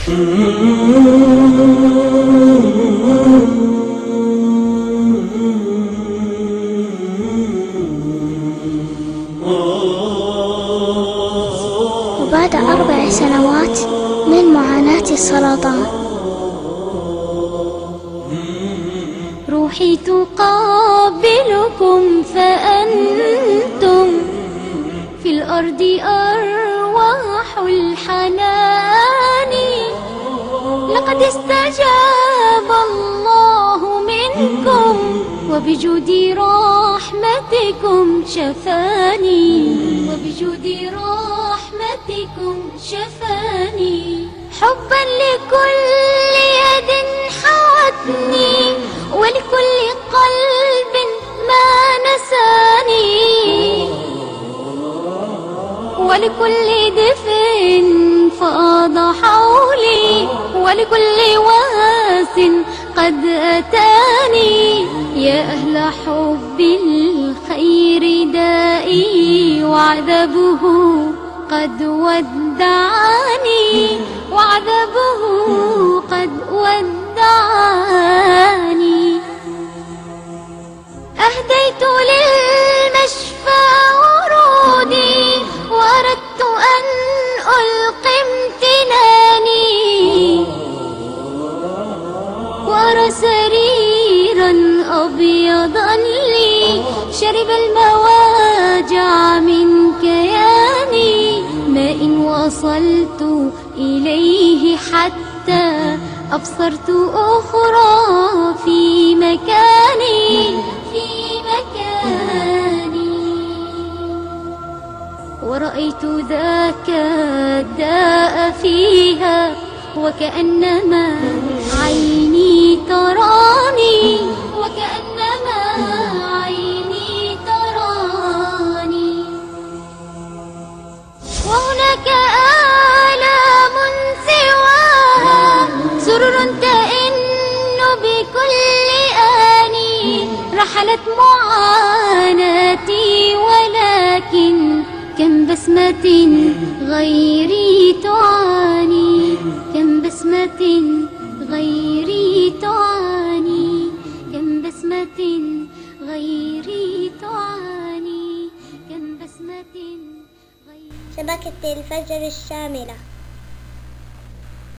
وبعد 4 سنوات من معاناة السرطان روحي تقابلكم فأنتم في الأرض أرواح الحنان. لقد استجاب الله منكم وبجود رحمتكم شفاني، وبجود رحمتكم شفاني. حبا لكل يد حوتني ولكل قلب ما نساني، ولكل دفء فاض حولي، ولكل واس قد أتاني. يا أهل حب الخير دائي وعذبه قد ودعني، وعذبه قد ودعني. أهديت للمشفى ورودي وأردت أن ألقي امتناني، وأرى سريرا أبيضا لي شرب المواجع من كياني. ما إن وصلت إليه حتى أبصرت أخرى في مكاني، في مكاني. ورأيت ذاك الداء فيها وكأنما عيني تراني، وكأنما عيني تراني. وهناك آلام سواها سرر تئن بكل آني. رحلت معاناتي ولكن كم بسمة غيري تعاني، كم بسمة غيري تعاني، كم بسمة غيري تعاني، كم بسمة غيري. شبكة الفجر الشاملة.